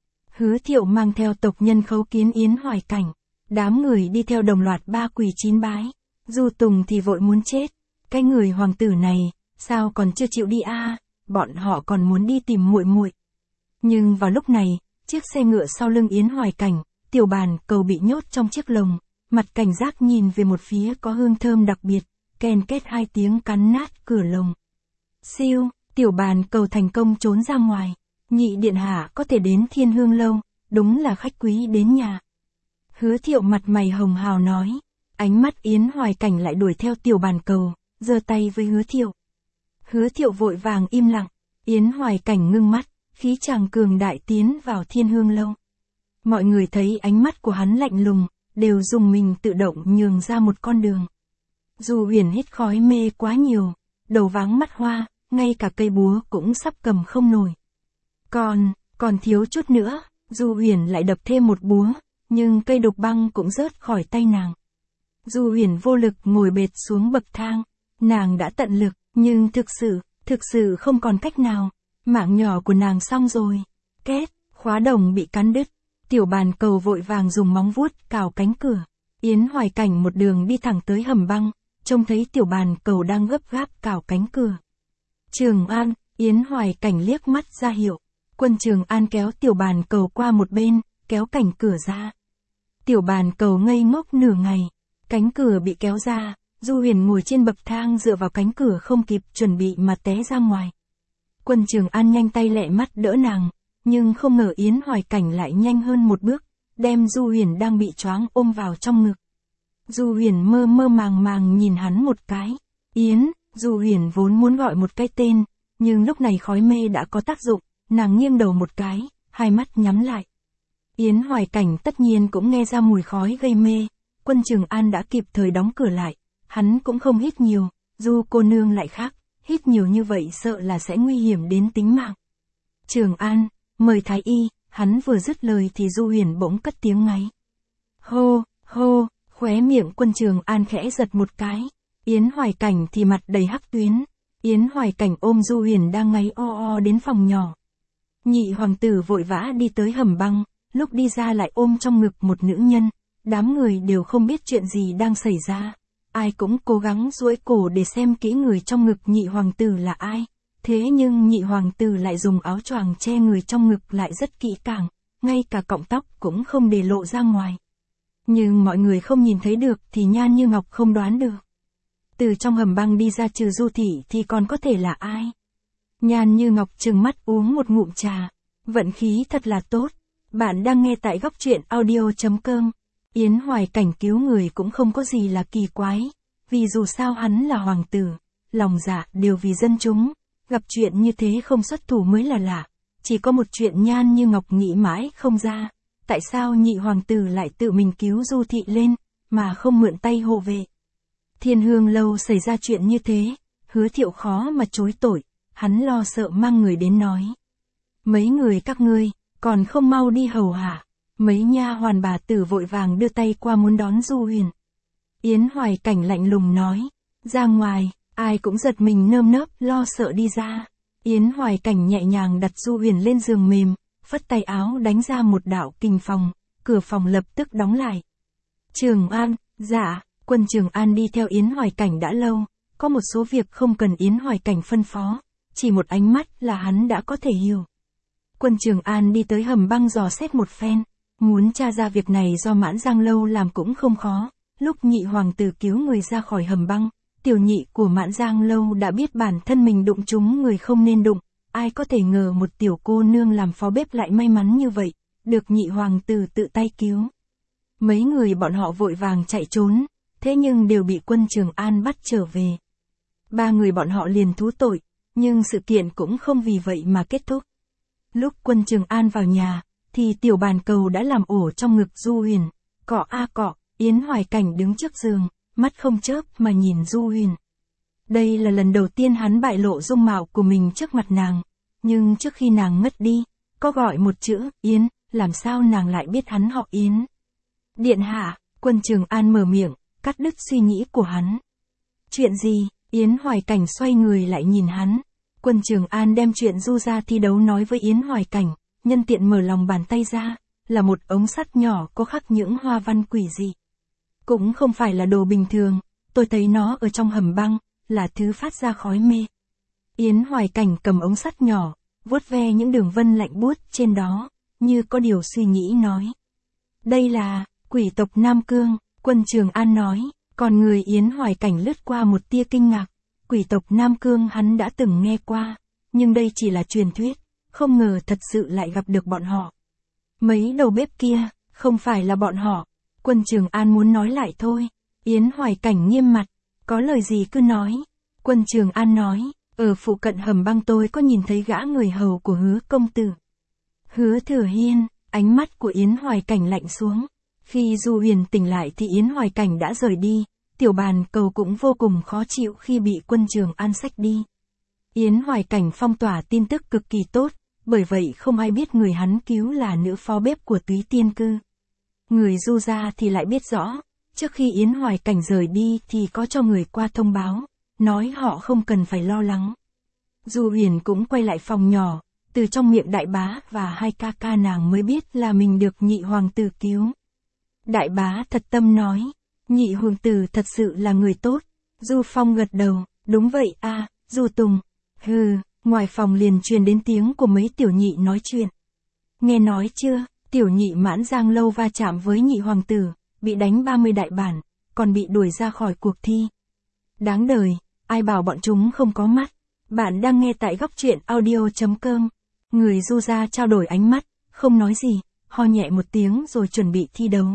Hứa Thiệu mang theo tộc nhân khấu kiến Yến Hoài Cảnh. Đám người đi theo đồng loạt ba quỳ chín bái. Du Tùng thì vội muốn chết, cái người hoàng tử này, sao còn chưa chịu đi a? Bọn họ còn muốn đi tìm muội muội. Nhưng vào lúc này, chiếc xe ngựa sau lưng Yến Hoài Cảnh, Tiểu Bàn Cầu bị nhốt trong chiếc lồng, mặt cảnh giác nhìn về một phía có hương thơm đặc biệt, ken két hai tiếng cắn nát cửa lồng. Siêu, Tiểu Bàn Cầu thành công trốn ra ngoài. Nhị điện hạ có thể đến Thiên Hương lâu, đúng là khách quý đến nhà. Hứa Thiệu mặt mày hồng hào nói. Ánh mắt Yến Hoài Cảnh lại đuổi theo Tiểu Bàn Cầu, giơ tay với Hứa Thiệu. Hứa Thiệu vội vàng im lặng. Yến Hoài Cảnh ngưng mắt, khí chàng cường đại tiến vào Thiên Hương lâu. Mọi người thấy ánh mắt của hắn lạnh lùng, đều dùng mình tự động nhường ra một con đường. Du Huyền hít khói mê quá nhiều, đầu váng mắt hoa, ngay cả cây búa cũng sắp cầm không nổi. Còn, còn thiếu chút nữa, Du Huyền lại đập thêm một búa, nhưng cây độc băng cũng rớt khỏi tay nàng. Du Huyền vô lực ngồi bệt xuống bậc thang, nàng đã tận lực, nhưng thực sự, thực sự không còn cách nào, mạng nhỏ của nàng xong rồi. Két, khóa đồng bị cắn đứt, Tiểu Bàn Cầu vội vàng dùng móng vuốt cào cánh cửa. Yến Hoài Cảnh một đường đi thẳng tới hầm băng, trông thấy Tiểu Bàn Cầu đang gấp gáp cào cánh cửa. Trường An, Yến Hoài Cảnh liếc mắt ra hiệu. Quân Trường An kéo Tiểu Bàn Cầu qua một bên, kéo cảnh cửa ra. Tiểu Bàn Cầu ngây ngốc nửa ngày, cánh cửa bị kéo ra, Du Huyền ngồi trên bậc thang dựa vào cánh cửa không kịp chuẩn bị mà té ra ngoài. Quân Trường An nhanh tay lẹ mắt đỡ nàng, nhưng không ngờ Yến Hoài Cảnh lại nhanh hơn một bước, đem Du Huyền đang bị choáng ôm vào trong ngực. Du Huyền mơ mơ màng màng nhìn hắn một cái. Yến, Du Huyền vốn muốn gọi một cái tên, nhưng lúc này khói mê đã có tác dụng, nàng nghiêng đầu một cái, hai mắt nhắm lại. Yến Hoài Cảnh tất nhiên cũng nghe ra mùi khói gây mê, Quân Trường An đã kịp thời đóng cửa lại, hắn cũng không hít nhiều, Du cô nương lại khác, hít nhiều như vậy sợ là sẽ nguy hiểm đến tính mạng. Trường An, mời thái y, hắn vừa dứt lời thì Du Huyền bỗng cất tiếng ngáy. Hô, hô, khóe miệng Quân Trường An khẽ giật một cái, Yến Hoài Cảnh thì mặt đầy hắc tuyến. Yến Hoài Cảnh ôm Du Huyền đang ngáy o o đến phòng nhỏ. Nhị hoàng tử vội vã đi tới hầm băng, lúc đi ra lại ôm trong ngực một nữ nhân, đám người đều không biết chuyện gì đang xảy ra. Ai cũng cố gắng duỗi cổ để xem kỹ người trong ngực nhị hoàng tử là ai. Thế nhưng nhị hoàng tử lại dùng áo choàng che người trong ngực lại rất kỹ càng, ngay cả cọng tóc cũng không để lộ ra ngoài. Nhưng mọi người không nhìn thấy được thì Nhan Như Ngọc không đoán được. Từ trong hầm băng đi ra trừ Du Thị thì còn có thể là ai? Nhan Như Ngọc trừng mắt uống một ngụm trà. Vận khí thật là tốt. Bạn đang nghe tại góc truyện audio chấm com. Yến Hoài Cảnh cứu người cũng không có gì là kỳ quái. Vì dù sao hắn là hoàng tử, lòng dạ đều vì dân chúng. Gặp chuyện như thế không xuất thủ mới là lạ. Chỉ có một chuyện Nhan Như Ngọc nghĩ mãi không ra. Tại sao nhị hoàng tử lại tự mình cứu Du Thị lên, mà không mượn tay hộ vệ? Thiên Hương lâu xảy ra chuyện như thế, Hứa Thiệu khó mà chối tội, hắn lo sợ mang người đến nói. Mấy người các ngươi, còn không mau đi hầu hạ. Mấy nha hoàn bà tử vội vàng đưa tay qua muốn đón Du Huyền. Yến Hoài Cảnh lạnh lùng nói, ra ngoài, ai cũng giật mình nơm nớp lo sợ đi ra. Yến Hoài Cảnh nhẹ nhàng đặt Du Huyền lên giường mềm, phất tay áo đánh ra một đạo kình phòng, cửa phòng lập tức đóng lại. Trường An, dạ. Quân Trường An đi theo Yến Hoài Cảnh đã lâu, có một số việc không cần Yến Hoài Cảnh phân phó, chỉ một ánh mắt là hắn đã có thể hiểu. Quân Trường An đi tới hầm băng dò xét một phen, muốn tra ra việc này do Mãn Giang lâu làm cũng không khó. Lúc nhị hoàng tử cứu người ra khỏi hầm băng, tiểu nhị của Mãn Giang lâu đã biết bản thân mình đụng trúng người không nên đụng, ai có thể ngờ một tiểu cô nương làm phó bếp lại may mắn như vậy, được nhị hoàng tử tự tay cứu. Mấy người bọn họ vội vàng chạy trốn. Thế nhưng đều bị Quân Trường An bắt trở về. Ba người bọn họ liền thú tội, nhưng sự kiện cũng không vì vậy mà kết thúc. Lúc Quân Trường An vào nhà, thì Tiểu Bàn Cầu đã làm ổ trong ngực Du Huyền. Cọ a cọ, Yến Hoài Cảnh đứng trước giường, mắt không chớp mà nhìn Du Huyền. Đây là lần đầu tiên hắn bại lộ dung mạo của mình trước mặt nàng. Nhưng trước khi nàng ngất đi, có gọi một chữ Yến, làm sao nàng lại biết hắn họ Yến? Điện hạ, Quân Trường An mở miệng, cắt đứt suy nghĩ của hắn. Chuyện gì? Yến Hoài Cảnh xoay người lại nhìn hắn. Quân Trường An đem chuyện Du gia thi đấu nói với Yến Hoài Cảnh, nhân tiện mở lòng bàn tay ra, là một ống sắt nhỏ có khắc những hoa văn quỷ dị. Cũng không phải là đồ bình thường, tôi thấy nó ở trong hầm băng, là thứ phát ra khói mê. Yến Hoài Cảnh cầm ống sắt nhỏ, vuốt ve những đường vân lạnh buốt trên đó, như có điều suy nghĩ nói. Đây là, quỷ tộc Nam Cương, Quân Trường An nói, còn người Yến Hoài Cảnh lướt qua một tia kinh ngạc. Quỷ tộc Nam Cương hắn đã từng nghe qua, nhưng đây chỉ là truyền thuyết, không ngờ thật sự lại gặp được bọn họ. Mấy đầu bếp kia, không phải là bọn họ. Quân Trường An muốn nói lại thôi. Yến Hoài Cảnh nghiêm mặt, có lời gì cứ nói. Quân Trường An nói, ở phụ cận hầm băng tôi có nhìn thấy gã người hầu của Hứa công tử. Hứa Thừa Hiên, ánh mắt của Yến Hoài Cảnh lạnh xuống. Khi Du Huyền tỉnh lại thì Yến Hoài Cảnh đã rời đi, Tiểu Bàn Cầu cũng vô cùng khó chịu khi bị Quân Trường An xách đi. Yến Hoài Cảnh phong tỏa tin tức cực kỳ tốt, bởi vậy không ai biết người hắn cứu là nữ phó bếp của Túy Tiên Cư. Người Du gia thì lại biết rõ, trước khi Yến Hoài Cảnh rời đi thì có cho người qua thông báo, nói họ không cần phải lo lắng. Du Huyền cũng quay lại phòng nhỏ, từ trong miệng đại bá và hai ca ca nàng mới biết là mình được nhị hoàng tử cứu. Đại bá thật tâm nói, nhị hoàng tử thật sự là người tốt. Du Phong gật đầu, đúng vậy a, à, Du Tùng. Hừ, ngoài phòng liền truyền đến tiếng của mấy tiểu nhị nói chuyện. Nghe nói chưa, tiểu nhị Mãn Giang Lâu va chạm với nhị hoàng tử, bị đánh ba mươi đại bản, còn bị đuổi ra khỏi cuộc thi. Đáng đời, ai bảo bọn chúng không có mắt. Bạn đang nghe tại góc truyện audio chấm com. Người Du gia trao đổi ánh mắt, không nói gì, ho nhẹ một tiếng rồi chuẩn bị thi đấu.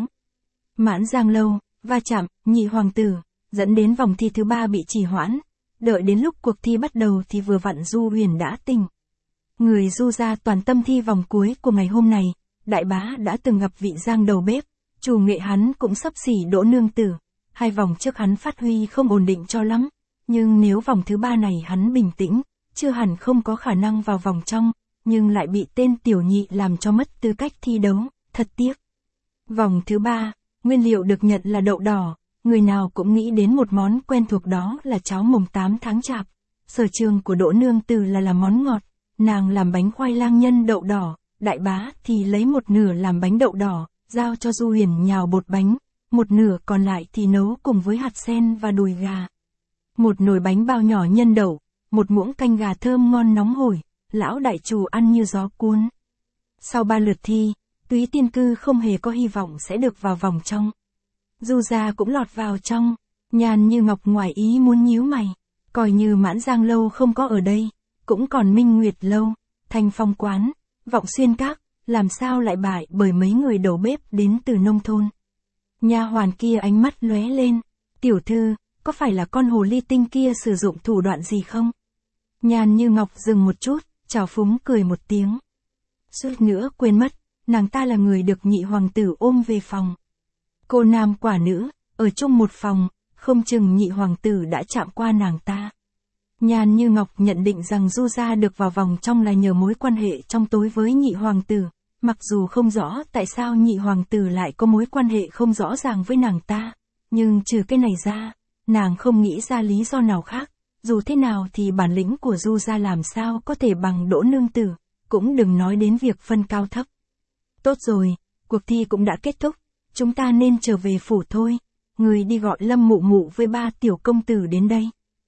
Mãn Giang Lâu, va chạm, nhị hoàng tử, dẫn đến vòng thi thứ ba bị trì hoãn. Đợi đến lúc cuộc thi bắt đầu thì vừa vặn Du Huyền đã tỉnh. Người Du gia toàn tâm thi vòng cuối của ngày hôm này, đại bá đã từng gặp vị Giang đầu bếp, chủ nghệ hắn cũng xấp xỉ Đỗ nương tử. Hai vòng trước hắn phát huy không ổn định cho lắm, nhưng nếu vòng thứ ba này hắn bình tĩnh, chưa hẳn không có khả năng vào vòng trong, nhưng lại bị tên tiểu nhị làm cho mất tư cách thi đấu, thật tiếc. Vòng thứ ba, nguyên liệu được nhận là đậu đỏ, người nào cũng nghĩ đến một món quen thuộc đó là cháo mồng tám tháng chạp. Sở trường của Đỗ nương tử là làm món ngọt, nàng làm bánh khoai lang nhân đậu đỏ, đại bá thì lấy một nửa làm bánh đậu đỏ, giao cho Du Huyền nhào bột bánh, một nửa còn lại thì nấu cùng với hạt sen và đùi gà. Một nồi bánh bao nhỏ nhân đậu, một muỗng canh gà thơm ngon nóng hổi, lão đại chủ ăn như gió cuốn. Sau ba lượt thi, Túy Tiên Cư không hề có hy vọng sẽ được vào vòng trong. Du gia cũng lọt vào trong, Nhàn Như Ngọc ngoài ý muốn nhíu mày, coi như Mãn Giang Lâu không có ở đây, cũng còn Minh Nguyệt Lâu, Thanh Phong Quán, Vọng Xuyên Các, làm sao lại bại bởi mấy người đầu bếp đến từ nông thôn. Nha hoàn kia ánh mắt lóe lên, tiểu thư, có phải là con hồ ly tinh kia sử dụng thủ đoạn gì không? Nhàn Như Ngọc dừng một chút, trào phúng cười một tiếng. Suýt nữa quên mất, nàng ta là người được nhị hoàng tử ôm về phòng. Cô nam quả nữ, ở chung một phòng, không chừng nhị hoàng tử đã chạm qua nàng ta. Nhàn Như Ngọc nhận định rằng Du gia được vào vòng trong là nhờ mối quan hệ trong tối với nhị hoàng tử, mặc dù không rõ tại sao nhị hoàng tử lại có mối quan hệ không rõ ràng với nàng ta, nhưng trừ cái này ra, nàng không nghĩ ra lý do nào khác. Dù thế nào thì bản lĩnh của Du gia làm sao có thể bằng Đỗ nương tử, cũng đừng nói đến việc phân cao thấp. Tốt rồi, cuộc thi cũng đã kết thúc, chúng ta nên trở về phủ thôi. Người đi gọi Lâm Mụ Mụ với ba tiểu công tử đến đây.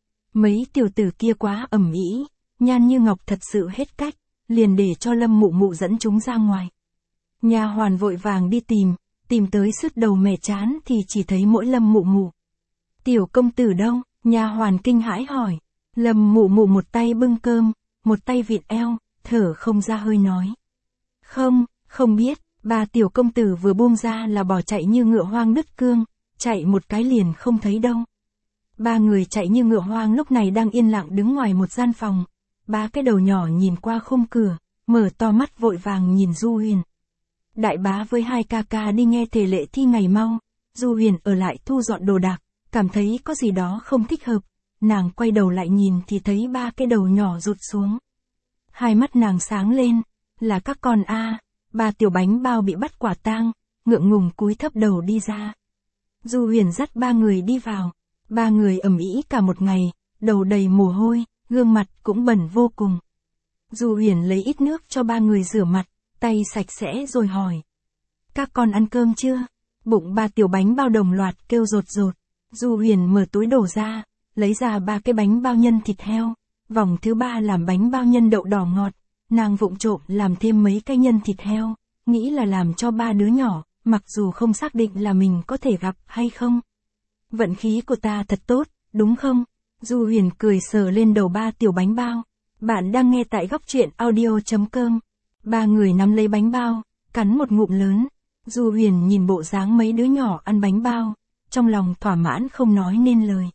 Mấy tiểu tử kia quá ầm ĩ, Nhan Như Ngọc thật sự hết cách, liền để cho Lâm Mụ Mụ dẫn chúng ra ngoài. Nha hoàn vội vàng đi tìm, tìm tới sứt đầu mẻ chán thì chỉ thấy mỗi Lâm Mụ Mụ. Tiểu công tử đâu? Nha hoàn kinh hãi hỏi. Lâm Mụ Mụ một tay bưng cơm, một tay vịn eo, thở không ra hơi nói. Không, không biết, ba tiểu công tử vừa buông ra là bỏ chạy như ngựa hoang đứt cương, chạy một cái liền không thấy đâu. Ba người chạy như ngựa hoang lúc này đang yên lặng đứng ngoài một gian phòng. Ba cái đầu nhỏ nhìn qua khung cửa, mở to mắt vội vàng nhìn Du Huyền. Đại bá với hai ca ca đi nghe thể lệ thi ngày mau, Du Huyền ở lại thu dọn đồ đạc, cảm thấy có gì đó không thích hợp. Nàng quay đầu lại nhìn thì thấy ba cái đầu nhỏ rụt xuống. Hai mắt nàng sáng lên, là các con a. Ba tiểu bánh bao bị bắt quả tang, ngượng ngùng cúi thấp đầu đi ra. Du Huyền dắt ba người đi vào, ba người ầm ĩ cả một ngày, đầu đầy mồ hôi, gương mặt cũng bẩn vô cùng. Du Huyền lấy ít nước cho ba người rửa mặt, tay sạch sẽ rồi hỏi. Các con ăn cơm chưa? Bụng ba tiểu bánh bao đồng loạt kêu rột rột. Du Huyền mở túi đồ ra, lấy ra ba cái bánh bao nhân thịt heo, vòng thứ ba làm bánh bao nhân đậu đỏ ngọt, nàng vụng trộm làm thêm mấy cái nhân thịt heo, nghĩ là làm cho ba đứa nhỏ, mặc dù không xác định là mình có thể gặp hay không. Vận khí của ta thật tốt, đúng không? Du Huyền cười sờ lên đầu ba tiểu bánh bao. Bạn đang nghe tại góc truyện audio.com. Ba người nắm lấy bánh bao, cắn một ngụm lớn. Du Huyền nhìn bộ dáng mấy đứa nhỏ ăn bánh bao, trong lòng thỏa mãn không nói nên lời.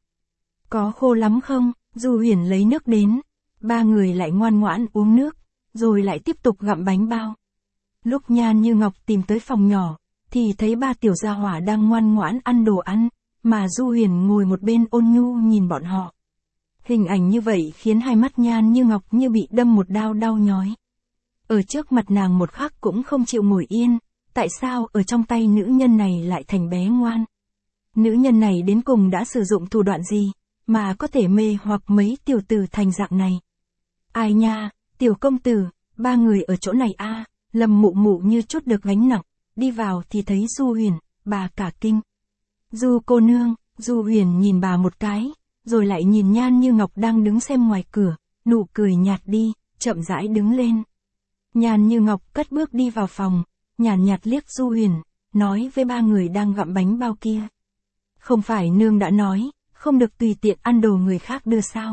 Có khô lắm không? Du Huyền lấy nước đến. Ba người lại ngoan ngoãn uống nước, rồi lại tiếp tục gặm bánh bao. Lúc Nhan Như Ngọc tìm tới phòng nhỏ, thì thấy ba tiểu gia hỏa đang ngoan ngoãn ăn đồ ăn, mà Du Huyền ngồi một bên ôn nhu nhìn bọn họ. Hình ảnh như vậy khiến hai mắt Nhan Như Ngọc như bị đâm một đao đau nhói. Ở trước mặt nàng một khắc cũng không chịu ngồi yên, tại sao ở trong tay nữ nhân này lại thành bé ngoan? Nữ nhân này đến cùng đã sử dụng thủ đoạn gì, mà có thể mê hoặc mấy tiểu tử thành dạng này? Ai nha, tiểu công tử, ba người ở chỗ này a. Lâm Mụ Mụ như chút được gánh nặng, đi vào thì thấy Du Huyền, bà cả kinh. Du cô nương, Du Huyền nhìn bà một cái, rồi lại nhìn Nhan Như Ngọc đang đứng xem ngoài cửa, nụ cười nhạt đi, chậm rãi đứng lên. Nhan Như Ngọc cất bước đi vào phòng, nhàn nhạt liếc Du Huyền, nói với ba người đang gặm bánh bao kia. Không phải nương đã nói, không được tùy tiện ăn đồ người khác đưa sao?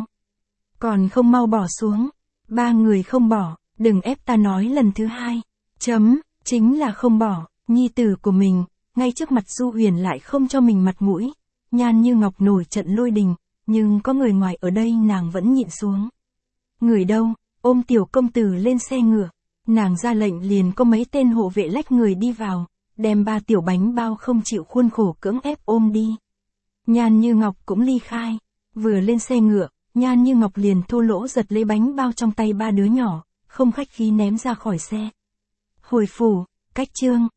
Còn không mau bỏ xuống. Ba người không bỏ, đừng ép ta nói lần thứ hai. Chấm, chính là không bỏ, nhi tử của mình, ngay trước mặt Du Huyền lại không cho mình mặt mũi. Nhan Như Ngọc nổi trận lôi đình, nhưng có người ngoài ở đây nàng vẫn nhịn xuống. Người đâu, ôm tiểu công tử lên xe ngựa. Nàng ra lệnh liền có mấy tên hộ vệ lách người đi vào, đem ba tiểu bánh bao không chịu khuôn khổ cưỡng ép ôm đi. Nhan Như Ngọc cũng ly khai, vừa lên xe ngựa, Nhan Như Ngọc liền thô lỗ giật lấy bánh bao trong tay ba đứa nhỏ, không khách khí ném ra khỏi xe. Hồi phủ, cách chương.